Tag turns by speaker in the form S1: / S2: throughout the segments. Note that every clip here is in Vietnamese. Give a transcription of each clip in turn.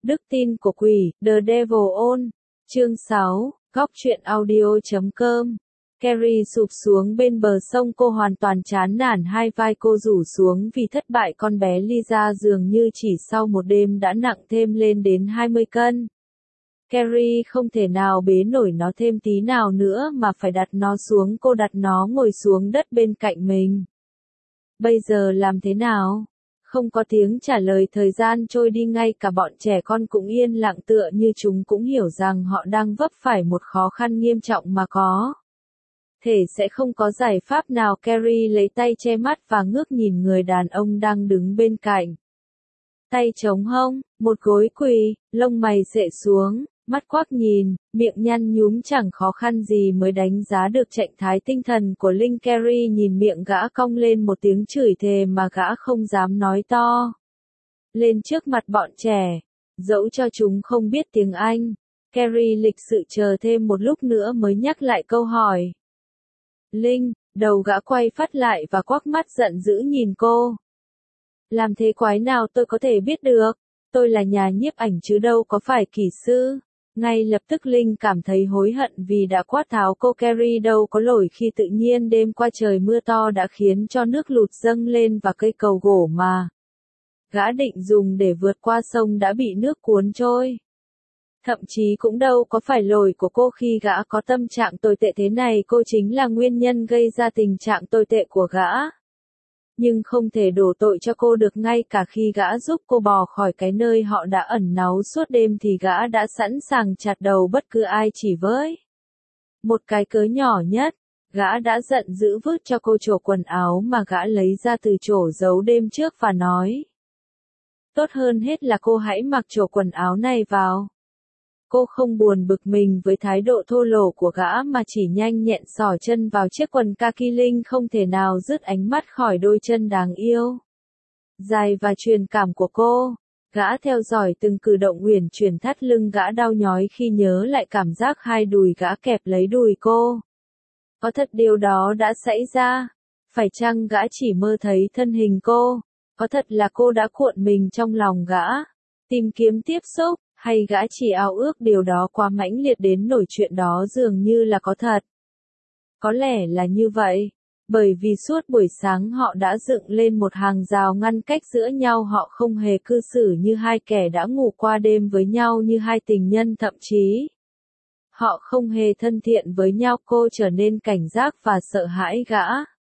S1: Đức tin của quỷ, The Devil Own. Chương 6, góc truyện audio.com. Carrie sụp xuống bên bờ sông, cô hoàn toàn chán nản, hai vai cô rủ xuống vì thất bại. Con bé Lisa dường như chỉ sau một đêm đã nặng thêm lên đến 20 cân. Carrie không thể nào bế nổi nó thêm tí nào nữa mà phải đặt nó xuống. Cô đặt nó ngồi xuống đất bên cạnh mình. Bây giờ làm thế nào? Không có tiếng trả lời. Thời gian trôi đi, ngay cả bọn trẻ con cũng yên lặng, tựa như chúng cũng hiểu rằng họ đang vấp phải một khó khăn nghiêm trọng mà có thể sẽ không có giải pháp nào. Carrie lấy tay che mắt và ngước nhìn người đàn ông đang đứng bên cạnh. Tay chống hông, một gối quỳ, lông mày xệ xuống, mắt quắc nhìn, miệng nhăn nhúm, chẳng khó khăn gì mới đánh giá được trạng thái tinh thần của Linh. Carrie nhìn miệng gã cong lên một tiếng chửi thề mà gã không dám nói to lên trước mặt bọn trẻ, dẫu cho chúng không biết tiếng Anh. Carrie lịch sự chờ thêm một lúc nữa mới nhắc lại câu hỏi. Linh, đầu gã quay phát lại và quắc mắt giận dữ nhìn cô. Làm thế quái nào tôi có thể biết được, tôi là nhà nhiếp ảnh chứ đâu có phải kỹ sư. Ngay lập tức Linh cảm thấy hối hận vì đã quát tháo cô. Carrie đâu có lỗi khi tự nhiên đêm qua trời mưa to đã khiến cho nước lụt dâng lên và cây cầu gỗ mà gã định dùng để vượt qua sông đã bị nước cuốn trôi. Thậm chí cũng đâu có phải lỗi của cô khi gã có tâm trạng tồi tệ thế này. Cô chính là nguyên nhân gây ra tình trạng tồi tệ của gã. Nhưng không thể đổ tội cho cô được. Ngay cả khi gã giúp cô bò khỏi cái nơi họ đã ẩn náu suốt đêm thì gã đã sẵn sàng chặt đầu bất cứ ai chỉ với một cái cớ nhỏ nhất. Gã đã giận dữ vứt cho cô chổ quần áo mà gã lấy ra từ chổ giấu đêm trước và nói. Tốt hơn hết là cô hãy mặc chổ quần áo này vào. Cô không buồn bực mình với thái độ thô lỗ của gã mà chỉ nhanh nhẹn xỏ chân vào chiếc quần kaki. Linh không thể nào dứt ánh mắt khỏi đôi chân đáng yêu, dài và truyền cảm của cô. Gã theo dõi từng cử động uyển chuyển, thắt lưng gã đau nhói khi nhớ lại cảm giác hai đùi gã kẹp lấy đùi cô. Có thật điều đó đã xảy ra? Phải chăng gã chỉ mơ thấy thân hình cô? Có thật là cô đã cuộn mình trong lòng gã, tìm kiếm tiếp xúc? Hay gã chỉ ao ước điều đó quá mãnh liệt đến nỗi chuyện đó dường như là có thật? Có lẽ là như vậy, bởi vì suốt buổi sáng họ đã dựng lên một hàng rào ngăn cách giữa nhau. Họ không hề cư xử như hai kẻ đã ngủ qua đêm với nhau, như hai tình nhân. Thậm chí, họ không hề thân thiện với nhau. Cô trở nên cảnh giác và sợ hãi gã.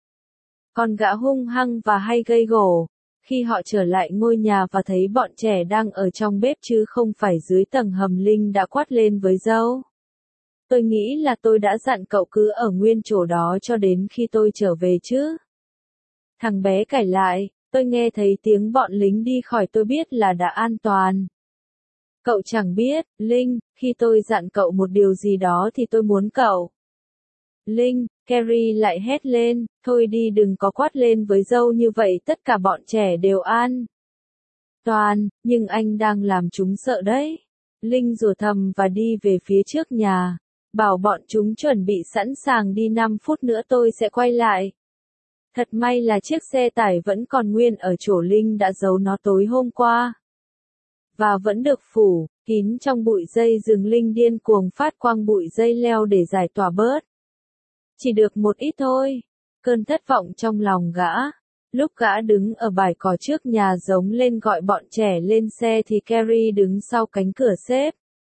S1: Còn gã hung hăng và hay gây gổ. Khi họ trở lại ngôi nhà và thấy bọn trẻ đang ở trong bếp chứ không phải dưới tầng hầm, Linh đã quát lên với dâu. Tôi nghĩ là tôi đã dặn cậu cứ ở nguyên chỗ đó cho đến khi tôi trở về chứ. Thằng bé cãi lại, tôi nghe thấy tiếng bọn lính đi khỏi, tôi biết là đã an toàn. Cậu chẳng biết, Linh, khi tôi dặn cậu một điều gì đó thì tôi muốn cậu. Linh, Carrie lại hét lên, thôi đi, đừng có quát lên với dâu như vậy, tất cả bọn trẻ đều an toàn, nhưng anh đang làm chúng sợ đấy. Linh rủa thầm và đi về phía trước nhà, bảo bọn chúng chuẩn bị sẵn sàng đi, 5 phút nữa tôi sẽ quay lại. Thật may là chiếc xe tải vẫn còn nguyên ở chỗ Linh đã giấu nó tối hôm qua, và vẫn được phủ kín trong bụi dây rừng. Linh điên cuồng phát quang bụi dây leo để giải tỏa bớt chỉ được một ít thôi cơn thất vọng trong lòng gã. Lúc gã đứng ở bãi cỏ trước nhà giống lên gọi bọn trẻ lên xe thì Carrie đứng sau cánh cửa xếp,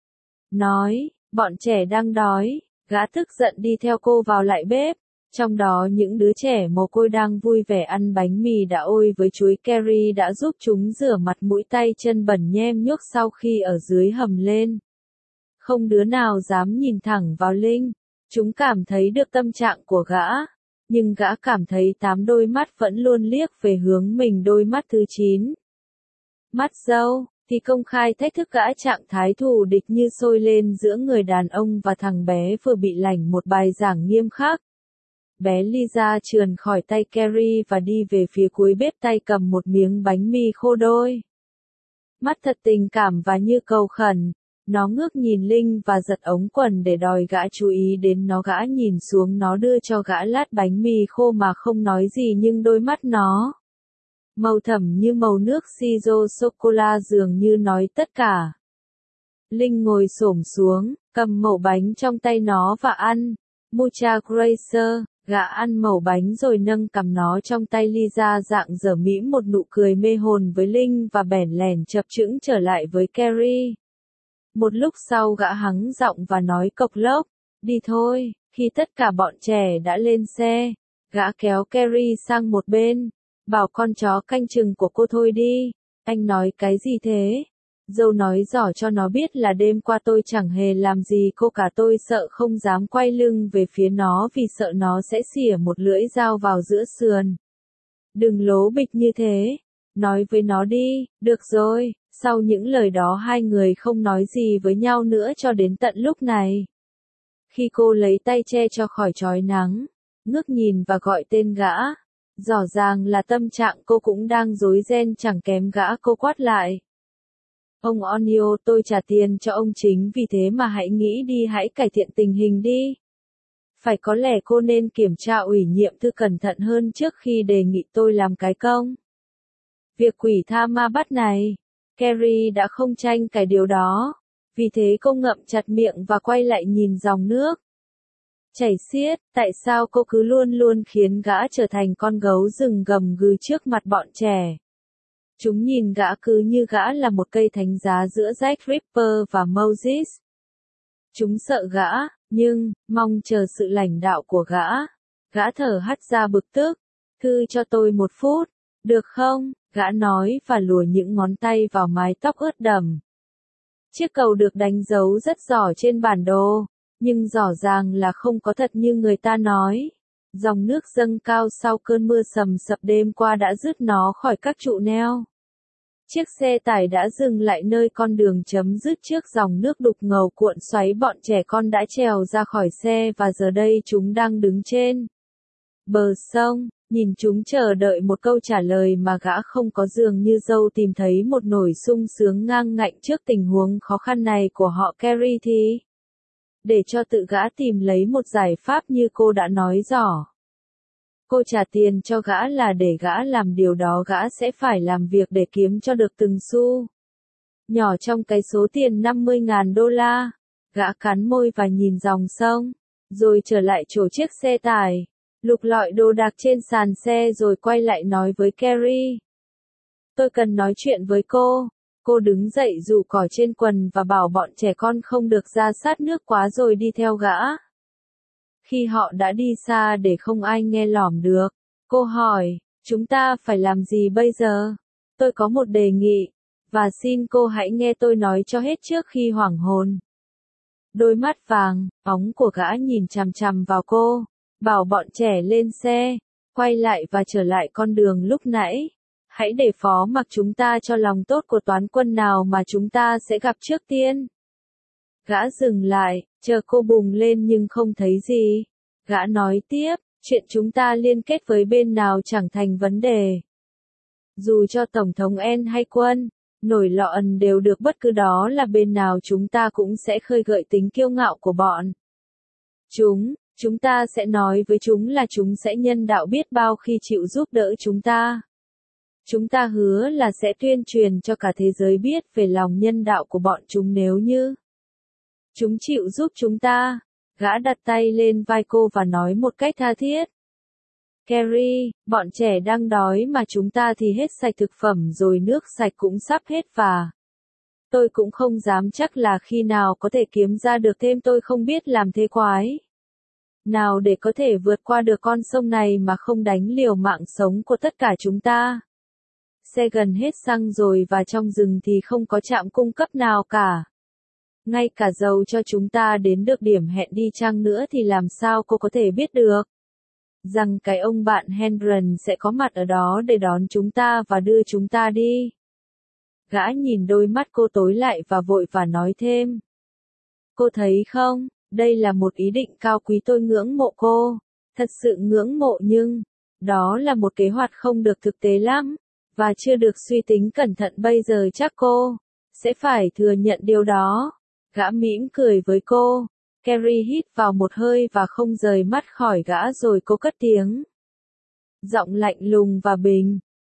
S1: nói, bọn trẻ đang đói. Gã tức giận đi theo cô vào lại bếp. Trong đó những đứa trẻ mồ côi đang vui vẻ ăn bánh mì đã ôi với chuối. Carrie đã giúp chúng rửa mặt mũi tay chân bẩn nhem nhuốc sau khi ở dưới hầm lên. Không đứa nào dám nhìn thẳng vào Linh. Chúng cảm thấy được tâm trạng của gã, nhưng gã cảm thấy 8 đôi mắt vẫn luôn liếc về hướng mình. Đôi mắt thứ 9, mắt dâu, thì công khai thách thức gã. Trạng thái thù địch như sôi lên giữa người đàn ông và thằng bé vừa bị lảnh một bài giảng nghiêm khắc. Bé Lisa trườn khỏi tay Carrie và đi về phía cuối bếp, tay cầm một miếng bánh mì khô. Đôi mắt thật tình cảm và như cầu khẩn. Nó ngước nhìn Linh và giật ống quần để đòi gã chú ý đến nó. Gã nhìn xuống, nó đưa cho gã lát bánh mì khô mà không nói gì, nhưng đôi mắt nó màu thẫm như màu nước siro sô-cô-la, dường như nói tất cả. Linh ngồi xổm xuống, cầm mẩu bánh trong tay nó và ăn. Mucha gracias, gã ăn mẩu bánh rồi nâng cầm nó trong tay ly ra dạng dở mĩm một nụ cười mê hồn với Linh và bẻn lẻn chập chững trở lại với Carrie. Một lúc sau gã hắng giọng và nói cộc lốc, đi thôi. Khi tất cả bọn trẻ đã lên xe, gã kéo Carrie sang một bên, bảo con chó canh chừng của cô thôi đi. Anh nói cái gì thế? Dâu nói rõ cho nó biết là đêm qua tôi chẳng hề làm gì cô cả, tôi sợ không dám quay lưng về phía nó vì sợ nó sẽ xỉa một lưỡi dao vào giữa sườn. Đừng lố bịch như thế, nói với nó đi, được rồi. Sau những lời đó hai người không nói gì với nhau nữa cho đến tận lúc này. Khi cô lấy tay che cho khỏi chói nắng, ngước nhìn và gọi tên gã, rõ ràng là tâm trạng cô cũng đang rối ren chẳng kém gã. Cô quát lại. Ông Onio, tôi trả tiền cho ông chính vì thế mà hãy nghĩ đi, hãy cải thiện tình hình đi. Phải có lẽ cô nên kiểm tra ủy nhiệm thư cẩn thận hơn trước khi đề nghị tôi làm cái công. Việc quỷ tha ma bắt này, Carrie đã không tranh cãi điều đó. Vì thế cô ngậm chặt miệng và quay lại nhìn dòng nước chảy xiết. Tại sao cô cứ luôn luôn khiến gã trở thành con gấu rừng gầm gừ trước mặt bọn trẻ? Chúng nhìn gã cứ như gã là một cây thánh giá giữa Jack Ripper và Moses. Chúng sợ gã, nhưng mong chờ sự lãnh đạo của gã. Gã thở hắt ra bực tức. Thư cho tôi 1 phút, được không? Gã nói và lùa những ngón tay vào mái tóc ướt đẫm. Chiếc cầu được đánh dấu rất rõ trên bản đồ, nhưng rõ ràng là không có thật như người ta nói. Dòng nước dâng cao sau cơn mưa sầm sập đêm qua đã dứt nó khỏi các trụ neo. Chiếc xe tải đã dừng lại nơi con đường chấm dứt trước dòng nước đục ngầu cuộn xoáy. Bọn trẻ con đã trèo ra khỏi xe và giờ đây chúng đang đứng trên bờ sông, nhìn chúng chờ đợi một câu trả lời mà gã không có. Dường như dâu tìm thấy một nỗi sung sướng ngang ngạnh trước tình huống khó khăn này của họ. Carrie thì để cho tự gã tìm lấy một giải pháp như cô đã nói rõ. Cô trả tiền cho gã là để gã làm điều đó, gã sẽ phải làm việc để kiếm cho được từng xu nhỏ trong cái số tiền $50,000. Gã cắn môi và nhìn dòng sông, rồi trở lại chỗ chiếc xe tải, lục lọi đồ đạc trên sàn xe rồi quay lại nói với Carrie. Tôi cần nói chuyện với cô. Cô đứng dậy rủ cỏ trên quần và bảo bọn trẻ con không được ra sát nước quá rồi đi theo gã. Khi họ đã đi xa để không ai nghe lỏm được, cô hỏi, chúng ta phải làm gì bây giờ? Tôi có một đề nghị, và xin cô hãy nghe tôi nói cho hết trước khi hoảng hồn. Đôi mắt vàng, óng của gã nhìn chằm chằm vào cô, bảo bọn trẻ lên xe, quay lại và trở lại con đường lúc nãy. Hãy để phó mặc chúng ta cho lòng tốt của toán quân nào mà chúng ta sẽ gặp trước tiên. Gã dừng lại, chờ cô bùng lên nhưng không thấy gì. Gã nói tiếp, chuyện chúng ta liên kết với bên nào chẳng thành vấn đề. Dù cho Tổng thống N hay quân, nổi lọ ẩn đều được, bất cứ đó là bên nào chúng ta cũng sẽ khơi gợi tính kiêu ngạo của bọn. Chúng ta sẽ nói với chúng là chúng sẽ nhân đạo biết bao khi chịu giúp đỡ chúng ta. Chúng ta hứa là sẽ tuyên truyền cho cả thế giới biết về lòng nhân đạo của bọn chúng nếu như chúng chịu giúp chúng ta. Gã đặt tay lên vai cô và nói một cách tha thiết. Carrie, bọn trẻ đang đói mà chúng ta thì hết sạch thực phẩm rồi, nước sạch cũng sắp hết và tôi cũng không dám chắc là khi nào có thể kiếm ra được thêm. Tôi không biết làm thế quái nào để có thể vượt qua được con sông này mà không đánh liều mạng sống của tất cả chúng ta. Xe gần hết xăng rồi và trong rừng thì không có trạm cung cấp nào cả. Ngay cả dầu cho chúng ta đến được điểm hẹn đi chăng nữa thì làm sao cô có thể biết được rằng cái ông bạn Hendron sẽ có mặt ở đó để đón chúng ta và đưa chúng ta đi. Gã nhìn đôi mắt cô tối lại và vội và nói thêm. Cô thấy không, đây là một ý định cao quý, tôi ngưỡng mộ cô, thật sự ngưỡng mộ, nhưng đó là một kế hoạch không được thực tế lắm, và chưa được suy tính cẩn thận. Bây giờ chắc cô sẽ phải thừa nhận điều đó. Gã mỉm cười với cô. Carrie hít vào một hơi và không rời mắt khỏi gã rồi cô cất tiếng. Giọng lạnh lùng và bình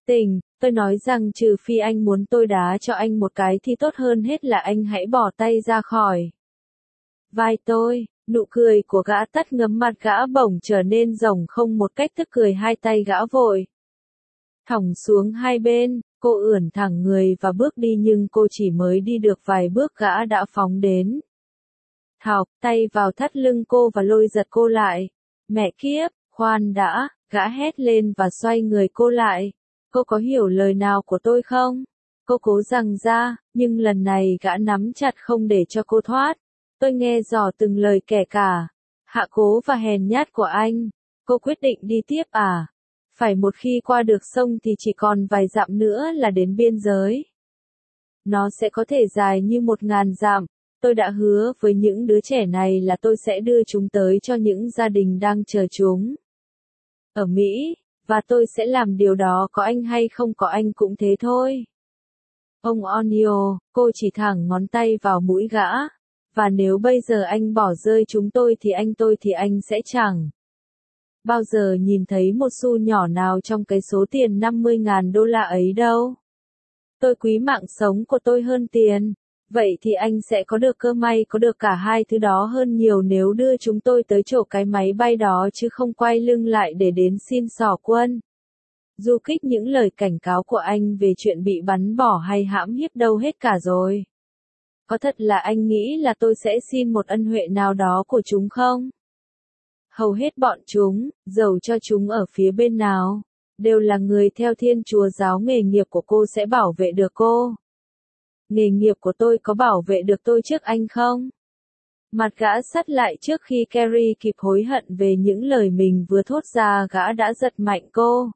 S1: tình, tôi nói rằng trừ phi anh muốn tôi đá cho anh một cái thì tốt hơn hết là anh hãy bỏ tay ra khỏi vai tôi. Nụ cười của gã tắt ngấm, mặt gã bỗng trở nên rồng không một cách tức cười, hai tay gã vội thõng xuống hai bên, cô ưỡn thẳng người và bước đi, nhưng cô chỉ mới đi được vài bước gã đã phóng đến. Thọc tay vào thắt lưng cô và lôi giật cô lại. Mẹ kiếp, khoan đã, gã hét lên và xoay người cô lại. Cô có hiểu lời nào của tôi không? Cô cố giằng ra, nhưng lần này gã nắm chặt không để cho cô thoát. Tôi nghe rõ từng lời kể cả hạ cố và hèn nhát của anh. Cô quyết định đi tiếp à? Phải, một khi qua được sông thì chỉ còn vài dặm nữa là đến biên giới. Nó sẽ có thể dài như 1000 dặm. Tôi đã hứa với những đứa trẻ này là tôi sẽ đưa chúng tới cho những gia đình đang chờ chúng ở Mỹ, và tôi sẽ làm điều đó có anh hay không có anh cũng thế thôi. Ông O'Neill, cô chỉ thẳng ngón tay vào mũi gã. Và nếu bây giờ anh bỏ rơi chúng tôi thì anh sẽ chẳng bao giờ nhìn thấy một xu nhỏ nào trong cái số tiền $50.000 ấy đâu. Tôi quý mạng sống của tôi hơn tiền. Vậy thì anh sẽ có được cơ may có được cả hai thứ đó hơn nhiều nếu đưa chúng tôi tới chỗ cái máy bay đó chứ không quay lưng lại để đến xin xỏ quân. Du kích, những lời cảnh cáo của anh về chuyện bị bắn bỏ hay hãm hiếp đâu hết cả rồi. Có thật là anh nghĩ là tôi sẽ xin một ân huệ nào đó của chúng không? Hầu hết bọn chúng, dầu cho chúng ở phía bên nào, đều là người theo Thiên Chúa giáo. Nghề nghiệp của cô sẽ bảo vệ được cô. Nghề nghiệp của tôi có bảo vệ được tôi trước anh không? Mặt gã sắt lại trước khi Carrie kịp hối hận về những lời mình vừa thốt ra. Gã đã giật mạnh cô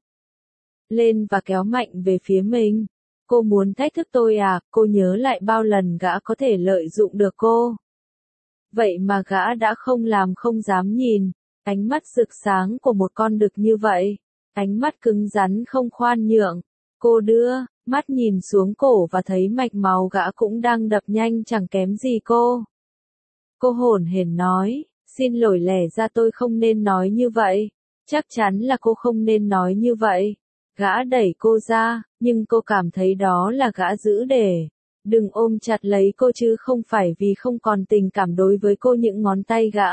S1: lên và kéo mạnh về phía mình. Cô muốn thách thức tôi à? Cô nhớ lại bao lần gã có thể lợi dụng được cô. Vậy mà gã đã không làm, không dám nhìn. Ánh mắt rực sáng của một con đực như vậy. Ánh mắt cứng rắn không khoan nhượng. Cô đưa mắt nhìn xuống cổ và thấy mạch máu gã cũng đang đập nhanh chẳng kém gì cô. Cô hổn hển nói, xin lỗi, lẽ ra tôi không nên nói như vậy. Chắc chắn là cô không nên nói như vậy. Gã đẩy cô ra, nhưng cô cảm thấy đó là gã giữ để đừng ôm chặt lấy cô chứ không phải vì không còn tình cảm đối với cô. Những ngón tay gã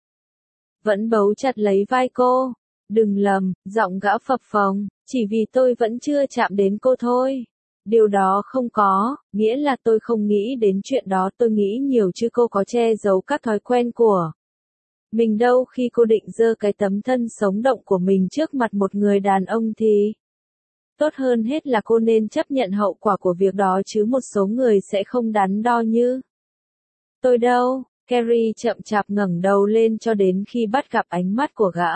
S1: vẫn bấu chặt lấy vai cô. Đừng lầm, giọng gã phập phồng, chỉ vì tôi vẫn chưa chạm đến cô thôi. Điều đó không có nghĩa là tôi không nghĩ đến chuyện đó. Tôi nghĩ nhiều chứ. Cô có che giấu các thói quen của mình đâu. Khi cô định giơ cái tấm thân sống động của mình trước mặt một người đàn ông thì tốt hơn hết là cô nên chấp nhận hậu quả của việc đó chứ một số người sẽ không đắn đo như tôi đâu. Carrie chậm chạp ngẩng đầu lên cho đến khi bắt gặp ánh mắt của gã.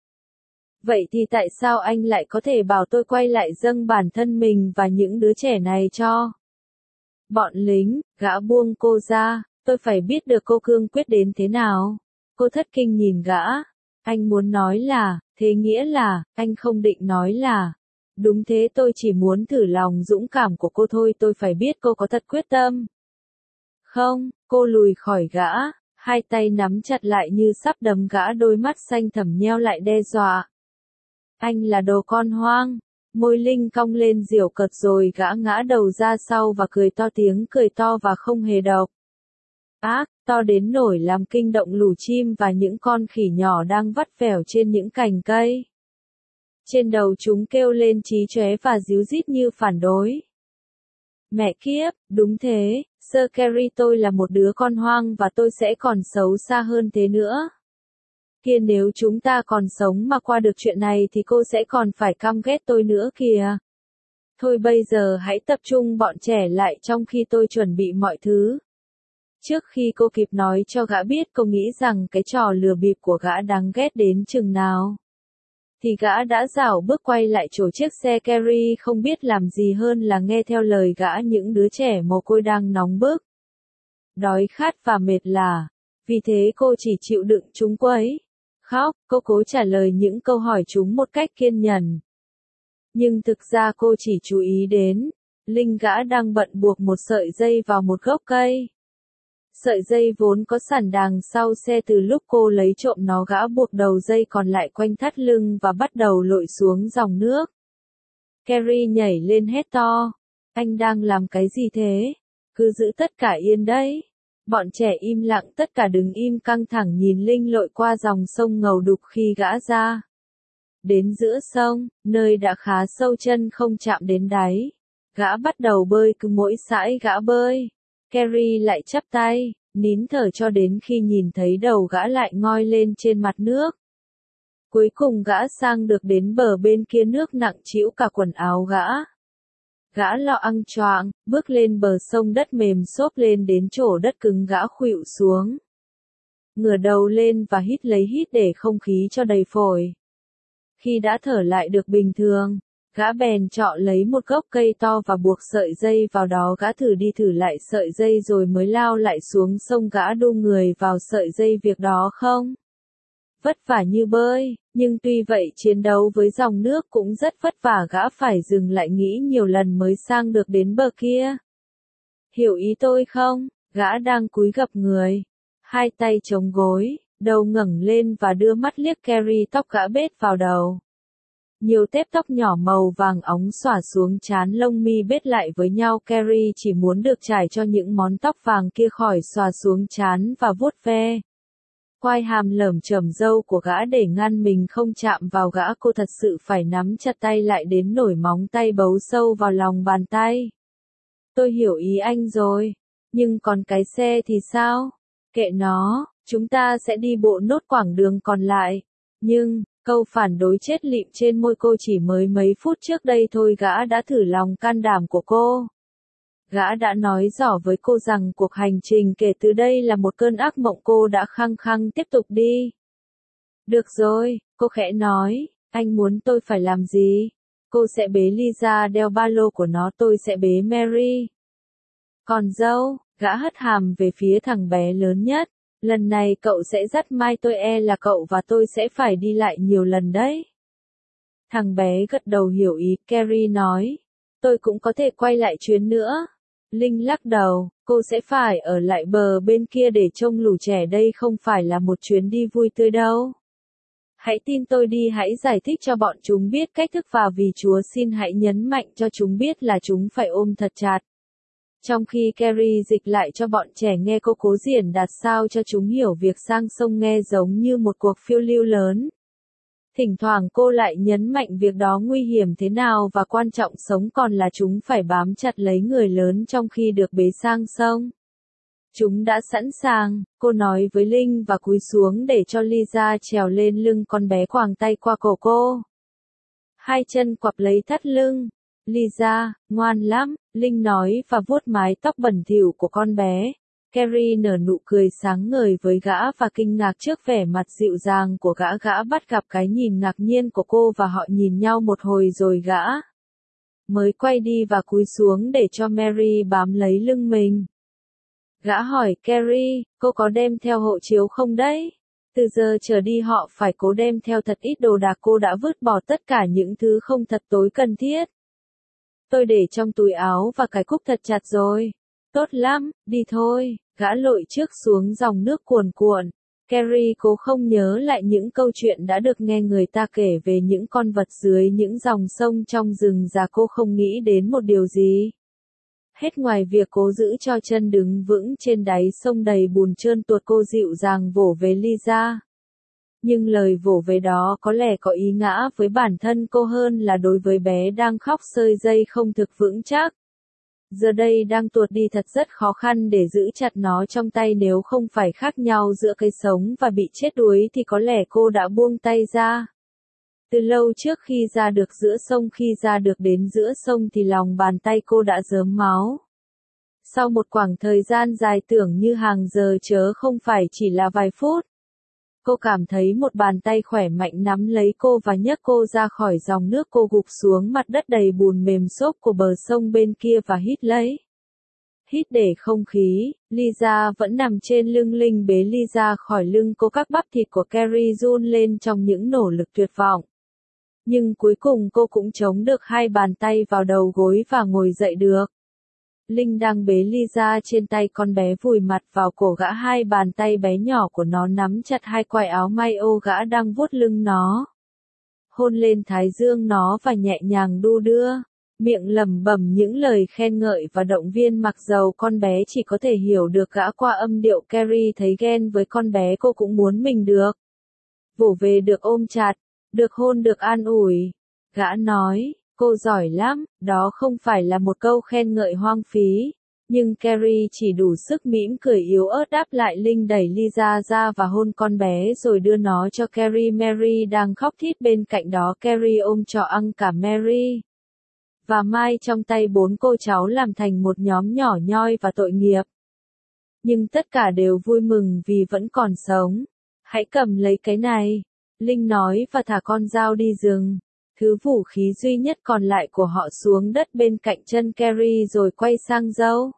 S1: Vậy thì tại sao anh lại có thể bảo tôi quay lại dâng bản thân mình và những đứa trẻ này cho bọn lính? Gã buông cô ra. Tôi phải biết được cô cương quyết đến thế nào. Cô thất kinh nhìn gã. Anh muốn nói là, thế nghĩa là, anh không định nói là. Đúng thế, tôi chỉ muốn thử lòng dũng cảm của cô thôi. Tôi phải biết cô có thật quyết tâm không? Cô lùi khỏi gã, hai tay nắm chặt lại như sắp đấm gã. Đôi mắt xanh thẳm nheo lại đe dọa. Anh là đồ con hoang. Môi Linh cong lên giễu cợt rồi gã ngã đầu ra sau và cười to, tiếng cười to và không hề độc ác, to đến nổi làm kinh động lũ chim và những con khỉ nhỏ đang vắt vẻo trên những cành cây. Trên đầu chúng kêu lên chí chóe và ríu rít như phản đối. Mẹ kiếp, đúng thế, Sir Carrie, tôi là một đứa con hoang và tôi sẽ còn xấu xa hơn thế nữa. Kia, nếu chúng ta còn sống mà qua được chuyện này thì cô sẽ còn phải căm ghét tôi nữa kìa. Thôi bây giờ hãy tập trung bọn trẻ lại trong khi tôi chuẩn bị mọi thứ. Trước khi cô kịp nói cho gã biết cô nghĩ rằng cái trò lừa bịp của gã đáng ghét đến chừng nào, thì gã đã rảo bước quay lại chỗ chiếc xe. Carrie không biết làm gì hơn là nghe theo lời gã. Những đứa trẻ mồ côi đang nóng bức, đói khát và mệt lả. Vì thế cô chỉ chịu đựng chúng quấy khóc. Cô cố trả lời những câu hỏi chúng một cách kiên nhẫn. Nhưng thực ra cô chỉ chú ý đến Linh. Gã đang bận buộc một sợi dây vào một gốc cây. Sợi dây vốn có sẵn đằng sau xe từ lúc cô lấy trộm nó. Gã buộc đầu dây còn lại quanh thắt lưng và bắt đầu lội xuống dòng nước. Carrie nhảy lên hét to. Anh đang làm cái gì thế? Cứ giữ tất cả yên đấy. Bọn trẻ im lặng tất cả đứng im căng thẳng nhìn Linh lội qua dòng sông ngầu đục khi gã ra. Đến giữa sông, nơi đã khá sâu chân không chạm đến đáy. Gã bắt đầu bơi cứ mỗi sải gã bơi. Carrie lại chắp tay, nín thở cho đến khi nhìn thấy đầu gã lại ngoi lên trên mặt nước. Cuối cùng gã sang được đến bờ bên kia nước nặng trĩu cả quần áo gã. Gã lo ăng choạng, bước lên bờ sông đất mềm xốp lên đến chỗ đất cứng gã khuỵu xuống. Ngửa đầu lên và hít để không khí cho đầy phổi. Khi đã thở lại được bình thường, gã bèn chọn lấy một gốc cây to và buộc sợi dây vào đó gã thử đi thử lại sợi dây rồi mới lao lại xuống sông gã đu người vào sợi dây việc đó không? Vất vả như bơi, nhưng tuy vậy chiến đấu với dòng nước cũng rất vất vả gã phải dừng lại nghĩ nhiều lần mới sang được đến bờ kia. Hiểu ý tôi không? Gã đang cúi gập người, hai tay chống gối, đầu ngẩng lên và đưa mắt liếc Carrie tóc gã bết vào đầu. Nhiều tép tóc nhỏ màu vàng óng xõa xuống trán lông mi bết lại với nhau Carrie chỉ muốn được trải cho những món tóc vàng kia khỏi xõa xuống trán và vuốt ve. Quai hàm lởm chởm râu của gã để ngăn mình không chạm vào gã cô thật sự phải nắm chặt tay lại đến nổi móng tay bấu sâu vào lòng bàn tay. Tôi hiểu ý anh rồi, nhưng còn cái xe thì sao? Kệ nó, chúng ta sẽ đi bộ nốt quãng đường còn lại. Nhưng, câu phản đối chết lịm trên môi cô chỉ mới mấy phút trước đây thôi gã đã thử lòng can đảm của cô. Gã đã nói rõ với cô rằng cuộc hành trình kể từ đây là một cơn ác mộng cô đã khăng khăng tiếp tục đi. Được rồi, cô khẽ nói, anh muốn tôi phải làm gì? Cô sẽ bế Lisa đeo ba lô của nó tôi sẽ bế Mary. Còn dâu, gã hất hàm về phía thằng bé lớn nhất. Lần này cậu sẽ dắt Mai tôi là cậu và tôi sẽ phải đi lại nhiều lần đấy. Thằng bé gật đầu hiểu ý, Carrie nói. Tôi cũng có thể quay lại chuyến nữa. Linh lắc đầu, cô sẽ phải ở lại bờ bên kia để trông lũ trẻ đây không phải là một chuyến đi vui tươi đâu. Hãy tin tôi đi hãy giải thích cho bọn chúng biết cách thức và vì Chúa xin hãy nhấn mạnh cho chúng biết là chúng phải ôm thật chặt. Trong khi Carrie dịch lại cho bọn trẻ nghe cô cố diễn đạt sao cho chúng hiểu việc sang sông nghe giống như một cuộc phiêu lưu lớn. Thỉnh thoảng cô lại nhấn mạnh việc đó nguy hiểm thế nào và quan trọng sống còn là chúng phải bám chặt lấy người lớn trong khi được bế sang sông. Chúng đã sẵn sàng, cô nói với Linh và cúi xuống để cho Lisa trèo lên lưng con bé quàng tay qua cổ cô. Hai chân quặp lấy thắt lưng. Lisa, ngoan lắm, Linh nói và vuốt mái tóc bẩn thỉu của con bé. Carrie nở nụ cười sáng ngời với gã và kinh ngạc trước vẻ mặt dịu dàng của gã. Gã bắt gặp cái nhìn ngạc nhiên của cô và họ nhìn nhau một hồi rồi gã mới quay đi và cúi xuống để cho Mary bám lấy lưng mình. Gã hỏi Carrie, cô có đem theo hộ chiếu không đấy? Từ giờ trở đi họ phải cố đem theo thật ít đồ đạc cô đã vứt bỏ tất cả những thứ không thật tối cần thiết. Tôi để trong túi áo và cái cúc thật chặt rồi. Tốt lắm, đi thôi, gã lội trước xuống dòng nước cuồn cuộn. Carrie cố không nhớ lại những câu chuyện đã được nghe người ta kể về những con vật dưới những dòng sông trong rừng già cô không nghĩ đến một điều gì. Hết ngoài việc cố giữ cho chân đứng vững trên đáy sông đầy bùn trơn tuột cô dịu dàng vỗ về Lisa. Nhưng lời vỗ về đó có lẽ có ý ngã với bản thân cô hơn là đối với bé đang khóc sơi dây không thực vững chắc. Giờ đây đang tuột đi thật rất khó khăn để giữ chặt nó trong tay nếu không phải khác nhau giữa cái sống và bị chết đuối thì có lẽ cô đã buông tay ra. Từ lâu trước khi ra được giữa sông khi ra được đến giữa sông thì lòng bàn tay cô đã rớm máu. Sau một quãng thời gian dài tưởng như hàng giờ chớ không phải chỉ là vài phút. Cô cảm thấy một bàn tay khỏe mạnh nắm lấy cô và nhấc cô ra khỏi dòng nước cô gục xuống mặt đất đầy bùn mềm xốp của bờ sông bên kia và hít lấy. Hít để không khí, Lisa vẫn nằm trên lưng Linh bế Lisa khỏi lưng cô các bắp thịt của Carrie run lên trong những nỗ lực tuyệt vọng. Nhưng cuối cùng cô cũng chống được hai bàn tay vào đầu gối và ngồi dậy được. Linh đang bế Lisa trên tay con bé vùi mặt vào cổ gã hai bàn tay bé nhỏ của nó nắm chặt hai quai áo may ô gã đang vuốt lưng nó. hôn lên thái dương nó và nhẹ nhàng đu đưa, miệng lẩm bẩm những lời khen ngợi và động viên mặc dầu con bé chỉ có thể hiểu được gã qua âm điệu. Carrie thấy ghen với con bé, cô cũng muốn mình được vỗ về, được ôm chặt, được hôn, được an ủi. Gã nói, cô giỏi lắm, đó không phải là một câu khen ngợi hoang phí. Nhưng Carrie chỉ đủ sức mỉm cười yếu ớt đáp lại. Linh đẩy Lisa ra và hôn con bé rồi đưa nó cho Carrie. Mary đang khóc thít bên cạnh đó. Carrie ôm trọ ăng cả Mary và Mai trong tay. 4 cô cháu làm thành một nhóm nhỏ nhoi và tội nghiệp. Nhưng tất cả đều vui mừng vì vẫn còn sống. Hãy cầm lấy cái này, Linh nói và thả con dao đi rừng. Thứ vũ khí duy nhất còn lại của họ xuống đất bên cạnh chân Carrie rồi quay sang dâu.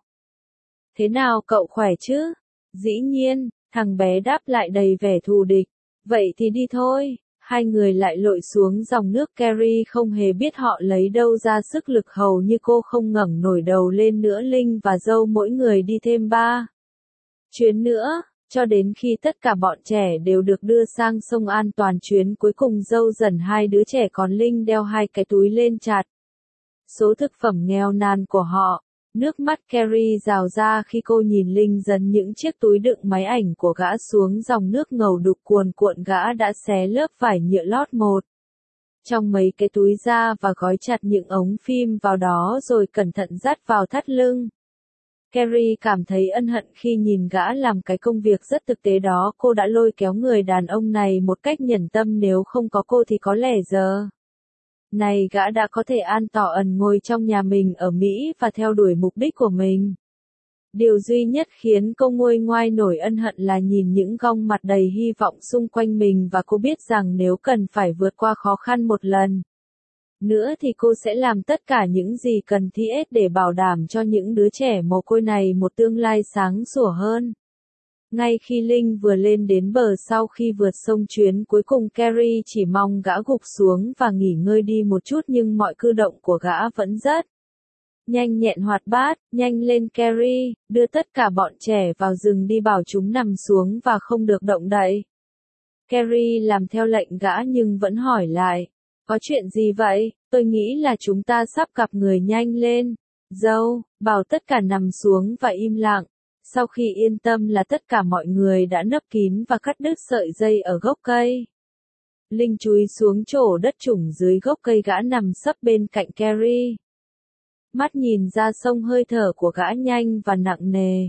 S1: Thế nào cậu khỏe chứ? Dĩ nhiên, thằng bé đáp lại đầy vẻ thù địch. Vậy thì đi thôi. Hai người lại lội xuống dòng nước. Carrie không hề biết họ lấy đâu ra sức lực, hầu như cô không ngẩng nổi đầu lên nữa. Linh và dâu mỗi người đi thêm 3 chuyến nữa, cho đến khi tất cả bọn trẻ đều được đưa sang sông an toàn. Chuyến cuối cùng dâu dần 2 đứa trẻ, còn Linh đeo 2 cái túi lên chặt số thực phẩm nghèo nàn của họ. Nước mắt Carrie rào ra khi cô nhìn Linh dần những chiếc túi đựng máy ảnh của gã xuống dòng nước ngầu đục cuồn cuộn. Gã đã xé lớp vải nhựa lót một trong mấy cái túi ra và gói chặt những ống phim vào đó rồi cẩn thận dắt vào thắt lưng. Carrie cảm thấy ân hận khi nhìn gã làm cái công việc rất thực tế đó. Cô đã lôi kéo người đàn ông này một cách nhẫn tâm, nếu không có cô thì có lẽ giờ này gã đã có thể an toàn ngồi trong nhà mình ở Mỹ và theo đuổi mục đích của mình. Điều duy nhất khiến cô nguôi ngoai nổi ân hận là nhìn những gương mặt đầy hy vọng xung quanh mình, và cô biết rằng nếu cần phải vượt qua khó khăn một lần nữa thì cô sẽ làm tất cả những gì cần thiết để bảo đảm cho những đứa trẻ mồ côi này một tương lai sáng sủa hơn. Ngay khi Linh vừa lên đến bờ sau khi vượt sông chuyến cuối cùng, Carrie chỉ mong gã gục xuống và nghỉ ngơi đi một chút, nhưng mọi cử động của gã vẫn rất nhanh nhẹn hoạt bát. Nhanh lên Carrie, đưa tất cả bọn trẻ vào rừng đi, bảo chúng nằm xuống và không được động đậy. Carrie làm theo lệnh gã nhưng vẫn hỏi lại, có chuyện gì vậy? Tôi nghĩ là chúng ta sắp gặp người. Nhanh lên, dâu, bảo tất cả nằm xuống và im lặng. Sau khi yên tâm là tất cả mọi người đã nấp kín và cắt đứt sợi dây ở gốc cây, Linh chúi xuống chỗ đất trũng dưới gốc cây. Gã nằm sấp bên cạnh Carrie, mắt nhìn ra sông, hơi thở của gã nhanh và nặng nề.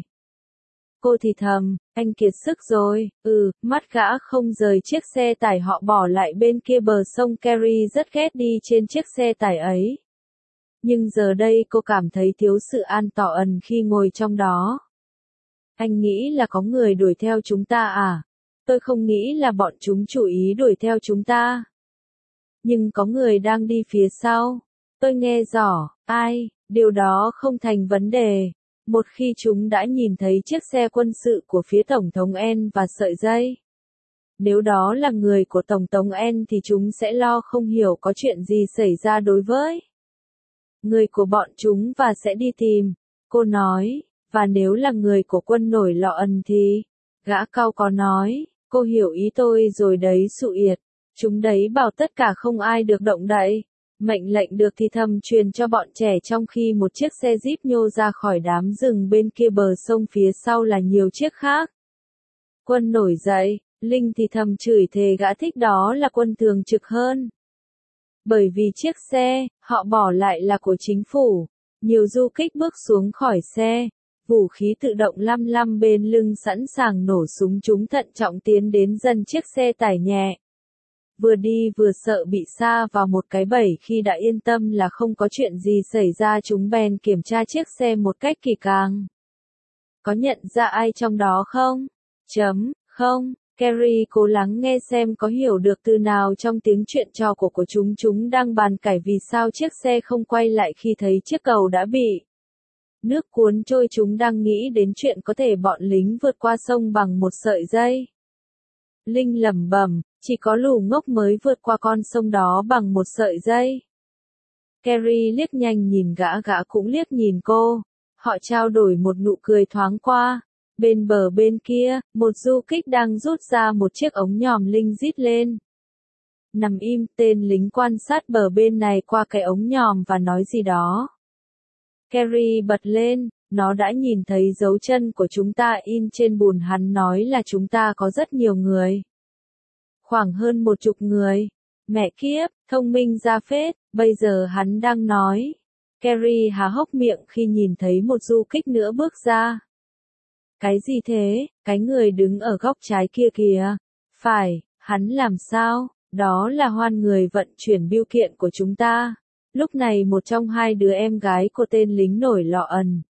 S1: Cô thì thầm, anh kiệt sức rồi. Mắt gã không rời chiếc xe tải họ bỏ lại bên kia bờ sông. Carrie rất ghét đi trên chiếc xe tải ấy, nhưng giờ đây cô cảm thấy thiếu sự an toàn khi ngồi trong đó. Anh nghĩ là có người đuổi theo chúng ta à? Tôi không nghĩ là bọn chúng chủ ý đuổi theo chúng ta. Nhưng có người đang đi phía sau. Tôi nghe rõ. Ai? Điều đó không thành vấn đề. Một khi chúng đã nhìn thấy chiếc xe quân sự của phía Tổng thống N và sợi dây, nếu đó là người của Tổng thống N thì chúng sẽ lo không hiểu có chuyện gì xảy ra đối với người của bọn chúng và sẽ đi tìm. Cô nói, và nếu là người của quân nổi lọ ẩn thì, gã cau có nói, cô hiểu ý tôi rồi đấy Sụ Yệt. Chúng đấy bảo tất cả không ai được động đậy. Mệnh lệnh được thì thầm truyền cho bọn trẻ, trong khi một chiếc xe jeep nhô ra khỏi đám rừng bên kia bờ sông, phía sau là nhiều chiếc khác. Quân nổi dậy, Linh thì thầm chửi thề gã thích đó là quân thường trực hơn. Bởi vì chiếc xe họ bỏ lại là của chính phủ. Nhiều du kích bước xuống khỏi xe, vũ khí tự động 55 bên lưng sẵn sàng nổ súng. Chúng thận trọng tiến đến gần chiếc xe tải nhẹ. Vừa đi vừa sợ bị sa vào một cái bẫy. Khi đã yên tâm là không có chuyện gì xảy ra, chúng bèn kiểm tra chiếc xe một cách kỹ càng. Có nhận ra ai trong đó không? Không. Carrie cố lắng nghe xem có hiểu được từ nào trong tiếng chuyện trò của chúng. Chúng đang bàn cãi vì sao chiếc xe không quay lại khi thấy chiếc cầu đã bị nước cuốn trôi. Chúng đang nghĩ đến chuyện có thể bọn lính vượt qua sông bằng một sợi dây. Linh lẩm bẩm, chỉ có lù ngốc mới vượt qua con sông đó bằng một sợi dây. Carrie liếc nhanh nhìn gã cũng liếc nhìn cô. Họ trao đổi một nụ cười thoáng qua. Bên bờ bên kia, một du kích đang rút ra một chiếc ống nhòm. Linh rít lên. Nằm im, tên lính quan sát bờ bên này qua cái ống nhòm và nói gì đó. Carrie bật lên, nó đã nhìn thấy dấu chân của chúng ta in trên bùn, hắn nói là chúng ta có rất nhiều người. Khoảng hơn 10 người. Mẹ kiếp, thông minh ra phết, bây giờ hắn đang nói. Carrie há hốc miệng khi nhìn thấy một du kích nữa bước ra. Cái gì thế, cái người đứng ở góc trái kia kìa. Phải, hắn làm sao, đó là Hoan, người vận chuyển bưu kiện của chúng ta. Lúc này một trong hai đứa em gái của tên lính nổi lọ ẩn,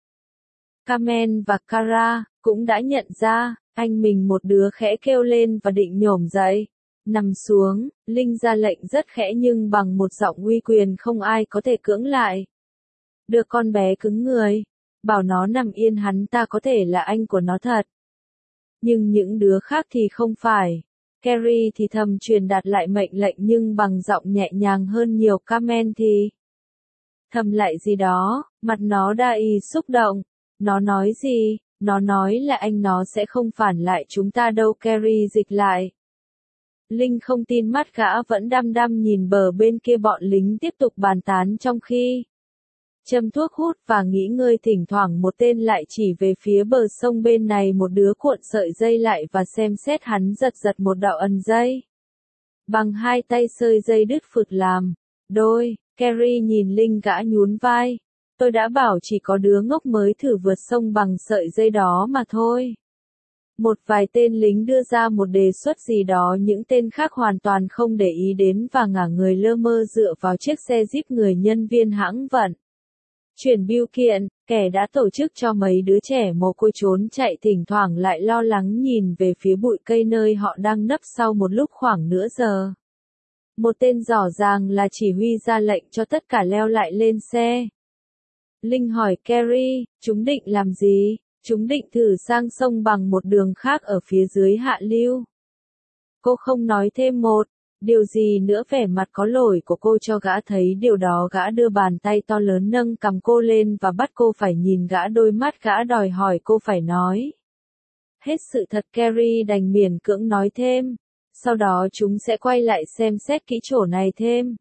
S1: Carmen và Cara, cũng đã nhận ra, anh mình. Một đứa khẽ kêu lên và định nhổm dậy. Nằm xuống, Linh ra lệnh rất khẽ nhưng bằng một giọng uy quyền không ai có thể cưỡng lại. Được con bé cứng người, bảo nó nằm yên, hắn ta có thể là anh của nó thật. Nhưng những đứa khác thì không phải. Carrie thì thầm truyền đạt lại mệnh lệnh nhưng bằng giọng nhẹ nhàng hơn nhiều. Carmen thì thầm lại gì đó, mặt nó đầy xúc động. Nó nói gì? Nó nói là anh nó sẽ không phản lại chúng ta đâu. Carrie dịch lại. Linh không tin, mắt gã vẫn đăm đăm nhìn bờ bên kia. Bọn lính tiếp tục bàn tán trong khi châm thuốc hút và nghỉ ngơi. Thỉnh thoảng một tên lại chỉ về phía bờ sông bên này, một đứa cuộn sợi dây lại và xem xét. Hắn giật một đạo ẩn dây. Bằng hai tay sợi dây đứt phụt làm đôi. Carrie nhìn Linh, gã nhún vai. Tôi đã bảo chỉ có đứa ngốc mới thử vượt sông bằng sợi dây đó mà thôi. Một vài tên lính đưa ra một đề xuất gì đó, những tên khác hoàn toàn không để ý đến và ngả người lơ mơ dựa vào chiếc xe jeep người nhân viên hãng vận chuyển bưu kiện. Kẻ đã tổ chức cho mấy đứa trẻ mồ côi trốn chạy thỉnh thoảng lại lo lắng nhìn về phía bụi cây nơi họ đang nấp. Sau một lúc khoảng nửa giờ, một tên rõ ràng là chỉ huy ra lệnh cho tất cả leo lại lên xe. Linh hỏi Carrie, chúng định làm gì? Chúng định thử sang sông bằng một đường khác ở phía dưới hạ lưu. Cô không nói thêm một điều gì nữa. Vẻ mặt có lỗi của cô cho gã thấy điều đó. Gã đưa bàn tay to lớn nâng cằm cô lên và bắt cô phải nhìn gã. Đôi mắt gã đòi hỏi cô phải nói hết sự thật. Carrie đành miễn cưỡng nói thêm. Sau đó chúng sẽ quay lại xem xét kỹ chỗ này thêm.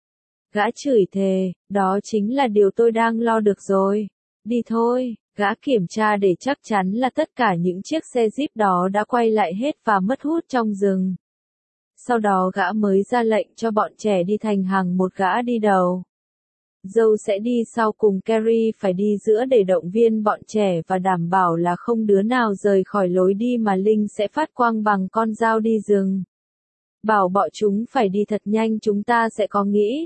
S1: Gã chửi thề, đó chính là điều tôi đang lo. Được rồi, đi thôi. Gã kiểm tra để chắc chắn là tất cả những chiếc xe jeep đó đã quay lại hết và mất hút trong rừng. Sau đó gã mới ra lệnh cho bọn trẻ đi thành hàng một. Gã đi đầu, Joe sẽ đi sau cùng. Carrie phải đi giữa để động viên bọn trẻ và đảm bảo là không đứa nào rời khỏi lối đi mà Linh sẽ phát quang bằng con dao đi rừng. Bảo bọn chúng phải đi thật nhanh, chúng ta sẽ có nghĩ.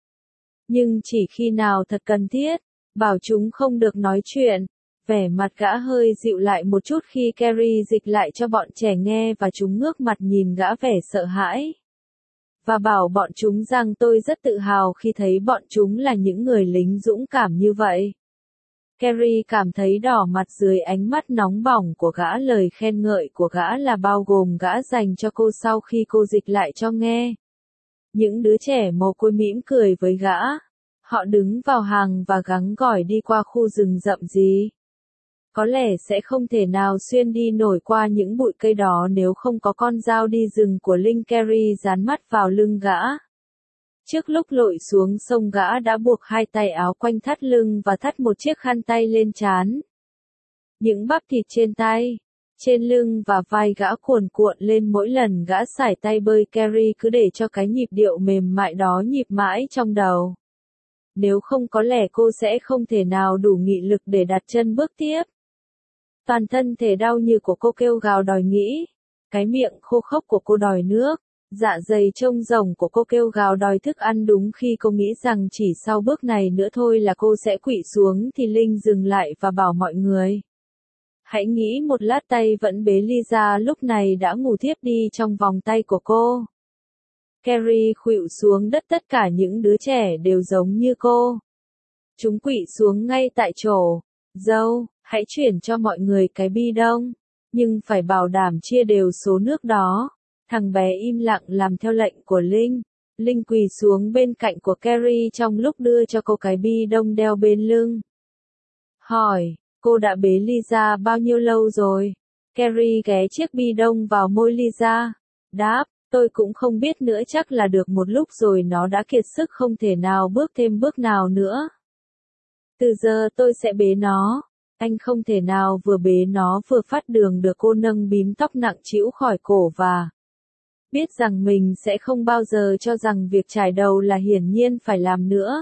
S1: Nhưng chỉ khi nào thật cần thiết. Bảo chúng không được nói chuyện. Vẻ mặt gã hơi dịu lại một chút khi Carrie dịch lại cho bọn trẻ nghe và chúng ngước mặt nhìn gã vẻ sợ hãi. Và bảo bọn chúng rằng tôi rất tự hào khi thấy bọn chúng là những người lính dũng cảm như vậy. Carrie cảm thấy đỏ mặt dưới ánh mắt nóng bỏng của gã. Lời khen ngợi của gã là bao gồm gã dành cho cô sau khi cô dịch lại cho nghe. Những đứa trẻ mồ côi mỉm cười với gã. Họ đứng vào hàng và gắng gỏi đi qua khu rừng rậm gì. Có lẽ sẽ không thể nào xuyên đi nổi qua những bụi cây đó nếu không có con dao đi rừng của Linh. Carrie dán mắt vào lưng gã. Trước lúc lội xuống sông, gã đã buộc hai tay áo quanh thắt lưng và thắt một chiếc khăn tay lên trán. Những bắp thịt trên tay, trên lưng và vai gã cuồn cuộn lên mỗi lần gã sải tay bơi. Carrie cứ để cho cái nhịp điệu mềm mại đó nhịp mãi trong đầu. Nếu không có lẽ cô sẽ không thể nào đủ nghị lực để đặt chân bước tiếp. Toàn thân thể đau như của cô kêu gào đòi nghĩ. Cái miệng khô khốc của cô đòi nước. Dạ dày trông rồng của cô kêu gào đòi thức ăn. Đúng khi cô nghĩ rằng chỉ sau bước này nữa thôi là cô sẽ quỵ xuống thì Linh dừng lại và bảo mọi người. Hãy nghĩ một lát. Tay vẫn bế Lisa lúc này đã ngủ thiếp đi trong vòng tay của cô. Carrie khuỵu xuống đất. Tất cả những đứa trẻ đều giống như cô. Chúng quỵ xuống ngay tại chỗ. Joe, hãy chuyển cho mọi người cái bi đông. Nhưng phải bảo đảm chia đều số nước đó. Thằng bé im lặng làm theo lệnh của Linh. Linh quỳ xuống bên cạnh của Carrie trong lúc đưa cho cô cái bi đông đeo bên lưng. Hỏi, cô đã bế Lisa bao nhiêu lâu rồi? Carrie ghé chiếc bi đông vào môi Lisa. Đáp, Tôi cũng không biết nữa, chắc là được một lúc rồi nó đã kiệt sức không thể nào bước thêm bước nào nữa. Từ giờ tôi sẽ bế nó. Anh không thể nào vừa bế nó vừa phát đường được. Cô nâng bím tóc nặng trĩu khỏi cổ và biết rằng mình sẽ không bao giờ cho rằng việc chải đầu là hiển nhiên phải làm nữa.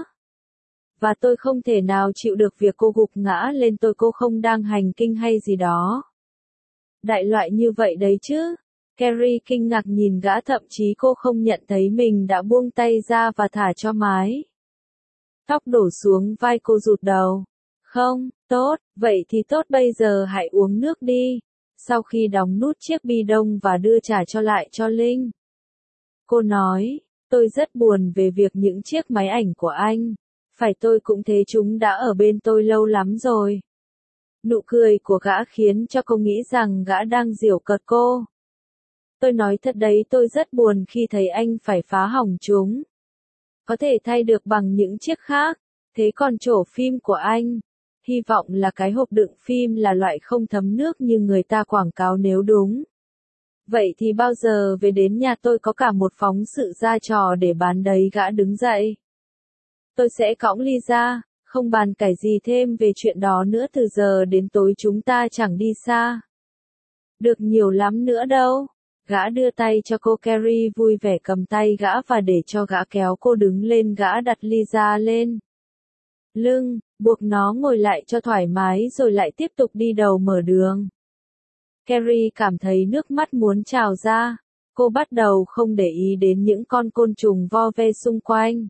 S1: Và tôi không thể nào chịu được việc cô gục ngã lên tôi. Cô không đang hành kinh hay gì đó đại loại như vậy đấy chứ. Carrie kinh ngạc nhìn gã, thậm chí cô không nhận thấy mình đã buông tay ra và thả cho mái tóc đổ xuống vai. Cô rụt đầu. Không, tốt, vậy thì tốt, bây giờ hãy uống nước đi. Sau khi đóng nút chiếc bi đông và đưa trả cho lại cho Linh, cô nói, tôi rất buồn về việc những chiếc máy ảnh của anh. Phải, tôi cũng thế, chúng đã ở bên tôi lâu lắm rồi. Nụ cười của gã khiến cho cô nghĩ rằng gã đang giễu cợt cô. Tôi nói thật đấy, tôi rất buồn khi thấy anh phải phá hỏng chúng. Có thể thay được bằng những chiếc khác. Thế còn chỗ phim của anh? Hy vọng là cái hộp đựng phim là loại không thấm nước như người ta quảng cáo nếu đúng. Vậy thì bao giờ về đến nhà tôi có cả một phóng sự ra trò để bán đấy. Gã đứng dậy. Tôi sẽ cõng Ly ra, không bàn cãi gì thêm về chuyện đó nữa. Từ giờ đến tối chúng ta chẳng đi xa được nhiều lắm nữa đâu. Gã đưa tay cho cô. Carrie vui vẻ cầm tay gã và để cho gã kéo cô đứng lên. Gã đặt Lisa lên lưng, buộc nó ngồi lại cho thoải mái rồi lại tiếp tục đi đầu mở đường. Carrie cảm thấy nước mắt muốn trào ra. Cô bắt đầu không để ý đến những con côn trùng vo ve xung quanh.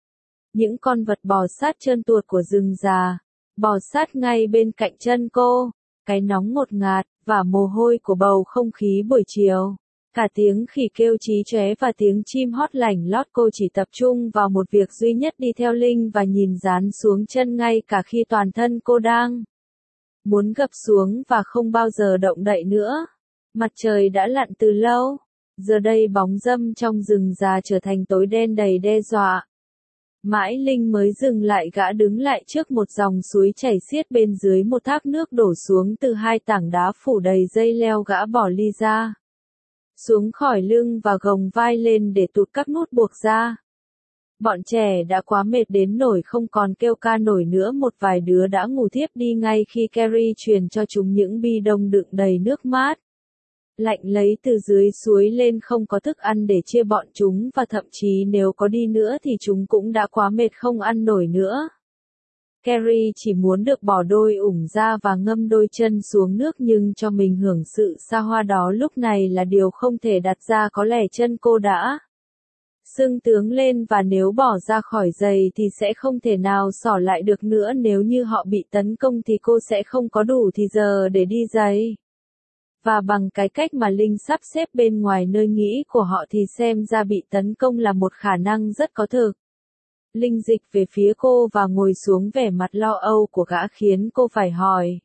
S1: Những con vật bò sát trơn tuột của rừng già, bò sát ngay bên cạnh chân cô. Cái nóng ngột ngạt, và mồ hôi của bầu không khí buổi chiều. Cả tiếng khỉ kêu chí chóe và tiếng chim hót lảnh lót. Cô chỉ tập trung vào một việc duy nhất, đi theo Linh và nhìn dán xuống chân, ngay cả khi toàn thân cô đang muốn gập xuống và không bao giờ động đậy nữa. Mặt trời đã lặn từ lâu. Giờ đây bóng râm trong rừng già trở thành tối đen đầy đe dọa. Mãi Linh mới dừng lại. Gã đứng lại trước một dòng suối chảy xiết bên dưới một thác nước đổ xuống từ hai tảng đá phủ đầy dây leo. Gã bỏ Ly ra xuống khỏi lưng và gồng vai lên để tụt các nút buộc ra. Bọn trẻ đã quá mệt đến nỗi không còn kêu ca nổi nữa. Một vài đứa đã ngủ thiếp đi ngay khi Carrie truyền cho chúng những bi đông đựng đầy nước mát lạnh lấy từ dưới suối lên. Không có thức ăn để chia bọn chúng, và thậm chí nếu có đi nữa thì chúng cũng đã quá mệt không ăn nổi nữa. Carrie chỉ muốn được bỏ đôi ủng ra và ngâm đôi chân xuống nước, nhưng cho mình hưởng sự xa hoa đó lúc này là điều không thể đặt ra. Có lẽ chân cô đã sưng tướng lên, và nếu bỏ ra khỏi giày thì sẽ không thể nào xỏ lại được nữa. Nếu như họ bị tấn công thì cô sẽ không có đủ thì giờ để đi giày. Và bằng cái cách mà Linh sắp xếp bên ngoài nơi nghĩ của họ thì xem ra bị tấn công là một khả năng rất có thực. Linh dịch về phía cô và ngồi xuống. Vẻ mặt lo âu của gã khiến cô phải hỏi.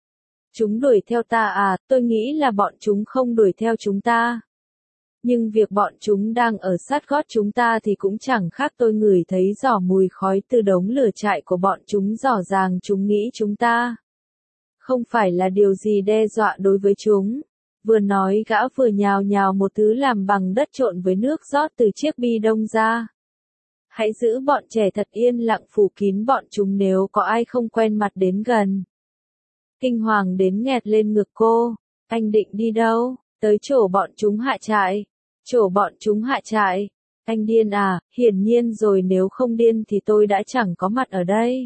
S1: Chúng đuổi theo ta à? Tôi nghĩ là bọn chúng không đuổi theo chúng ta. Nhưng việc bọn chúng đang ở sát gót chúng ta thì cũng chẳng khác. Tôi ngửi thấy giỏ mùi khói từ đống lửa trại của bọn chúng. Rõ ràng chúng nghĩ chúng ta không phải là điều gì đe dọa đối với chúng. Vừa nói gã vừa nhào nhào một thứ làm bằng đất trộn với nước rót từ chiếc bi đông ra. Hãy giữ bọn trẻ thật yên lặng, phủ kín bọn chúng nếu có ai không quen mặt đến gần. Kinh hoàng đến nghẹt lên ngực cô. Anh định đi đâu? Tới chỗ bọn chúng hạ trại. Chỗ bọn chúng hạ trại? Anh điên à? Hiển nhiên rồi, nếu không điên thì tôi đã chẳng có mặt ở đây.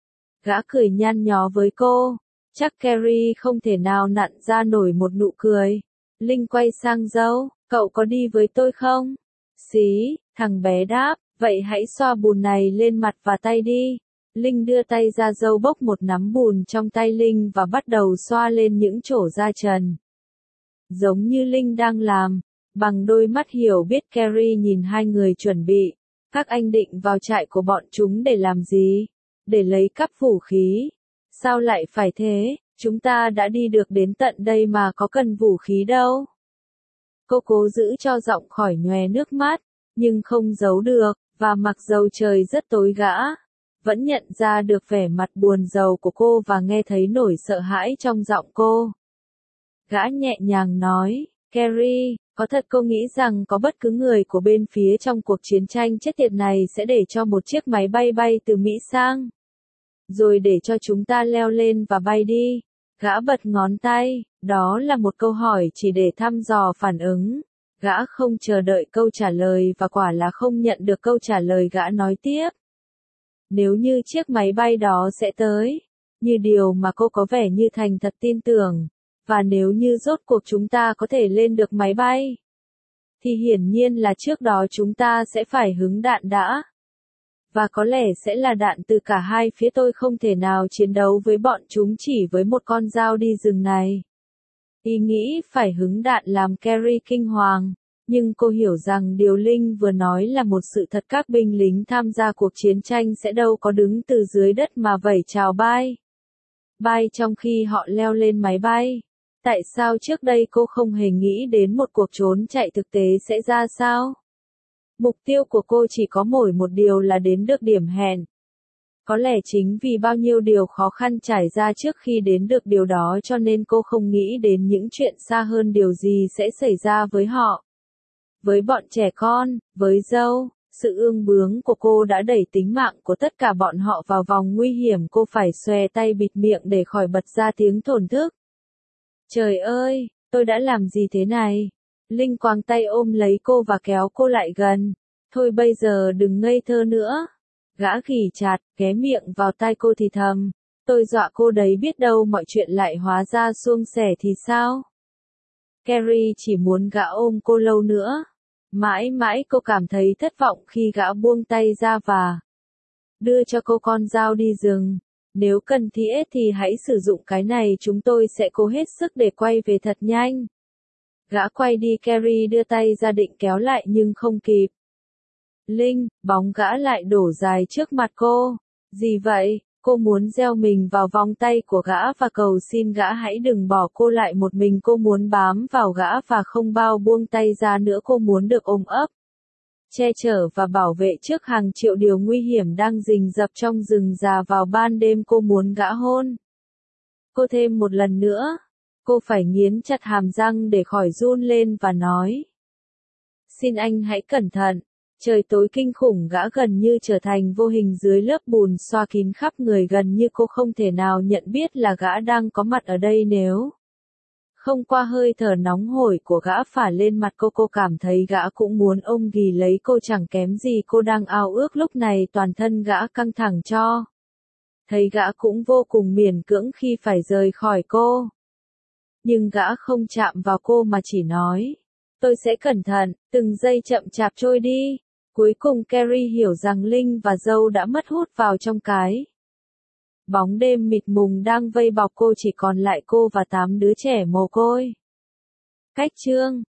S1: Gã cười nhăn nhó với cô. Chắc Carrie không thể nào nặn ra nổi một nụ cười. Linh quay sang dâu. Cậu có đi với tôi không? Xí, thằng bé đáp. Vậy hãy xoa bùn này lên mặt và tay đi. Linh đưa tay ra. Dâu bốc một nắm bùn trong tay Linh và bắt đầu xoa lên những chỗ da trần. Giống như Linh đang làm. Bằng đôi mắt hiểu biết, Carrie nhìn hai người chuẩn bị. Các anh định vào trại của bọn chúng để làm gì? Để lấy cắp vũ khí. Sao lại phải thế? Chúng ta đã đi được đến tận đây mà, có cần vũ khí đâu. Cô cố giữ cho giọng khỏi nhòe nước mắt, nhưng không giấu được, và mặc dầu trời rất tối gã vẫn nhận ra được vẻ mặt buồn rầu của cô và nghe thấy nỗi sợ hãi trong giọng cô. Gã nhẹ nhàng nói, Carrie, có thật cô nghĩ rằng có bất cứ người của bên phía trong cuộc chiến tranh chết tiệt này sẽ để cho một chiếc máy bay bay từ Mỹ sang? Rồi để cho chúng ta leo lên và bay đi. Gã bật ngón tay, đó là một câu hỏi chỉ để thăm dò phản ứng. Gã không chờ đợi câu trả lời và quả là không nhận được câu trả lời. Gã nói tiếp. Nếu như chiếc máy bay đó sẽ tới, như điều mà cô có vẻ như thành thật tin tưởng, và nếu như rốt cuộc chúng ta có thể lên được máy bay, thì hiển nhiên là trước đó chúng ta sẽ phải hứng đạn đã. Và có lẽ sẽ là đạn từ cả hai phía. Tôi không thể nào chiến đấu với bọn chúng chỉ với một con dao đi rừng này. Ý nghĩ phải hứng đạn làm Carrie kinh hoàng, nhưng cô hiểu rằng điều Linh vừa nói là một sự thật. Các binh lính tham gia cuộc chiến tranh sẽ đâu có đứng từ dưới đất mà vẩy chào bay. Bay trong khi họ leo lên máy bay. Tại sao trước đây cô không hề nghĩ đến một cuộc trốn chạy thực tế sẽ ra sao? Mục tiêu của cô chỉ có mỗi một điều là đến được điểm hẹn. Có lẽ chính vì bao nhiêu điều khó khăn trải ra trước khi đến được điều đó cho nên cô không nghĩ đến những chuyện xa hơn điều gì sẽ xảy ra với họ. Với bọn trẻ con, với Joe, sự ương bướng của cô đã đẩy tính mạng của tất cả bọn họ vào vòng nguy hiểm. Cô phải xòe tay bịt miệng để khỏi bật ra tiếng thổn thức. Trời ơi, tôi đã làm gì thế này? Linh quàng tay ôm lấy cô và kéo cô lại gần. Thôi bây giờ đừng ngây thơ nữa. Gã ghì chặt, ghé miệng vào tai cô thì thầm. Tôi dọa cô đấy, biết đâu mọi chuyện lại hóa ra suôn sẻ thì sao? Carrie chỉ muốn gã ôm cô lâu nữa. Mãi mãi cô cảm thấy thất vọng khi gã buông tay ra và đưa cho cô con dao đi rừng. Nếu cần thiết thì hãy sử dụng cái này, chúng tôi sẽ cố hết sức để quay về thật nhanh. Gã quay đi. Carrie đưa tay ra định kéo lại nhưng không kịp. Linh, bóng gã lại đổ dài trước mặt cô. Gì vậy? Cô muốn gieo mình vào vòng tay của gã và cầu xin gã hãy đừng bỏ cô lại một mình. Cô muốn bám vào gã và không bao buông tay ra nữa. Cô muốn được ôm ấp, che chở và bảo vệ trước hàng triệu điều nguy hiểm đang rình rập trong rừng già vào ban đêm. Cô muốn gã hôn cô thêm một lần nữa. Cô phải nghiến chặt hàm răng để khỏi run lên và nói. Xin anh hãy cẩn thận. Trời tối kinh khủng. Gã gần như trở thành vô hình dưới lớp bùn xoa kín khắp người. Gần như cô không thể nào nhận biết là gã đang có mặt ở đây nếu không qua hơi thở nóng hổi của gã phả lên mặt cô. Cô cảm thấy gã cũng muốn ôm ghì lấy cô chẳng kém gì. Cô đang ao ước lúc này toàn thân gã căng thẳng cho thấy gã cũng vô cùng miễn cưỡng khi phải rời khỏi cô. Nhưng gã không chạm vào cô mà chỉ nói. Tôi sẽ cẩn thận. Từng giây chậm chạp trôi đi. Cuối cùng Carrie hiểu rằng Linh và Joe đã mất hút vào trong cái bóng đêm mịt mùng đang vây bọc cô. Chỉ còn lại cô và 8 đứa trẻ mồ côi. Cách chương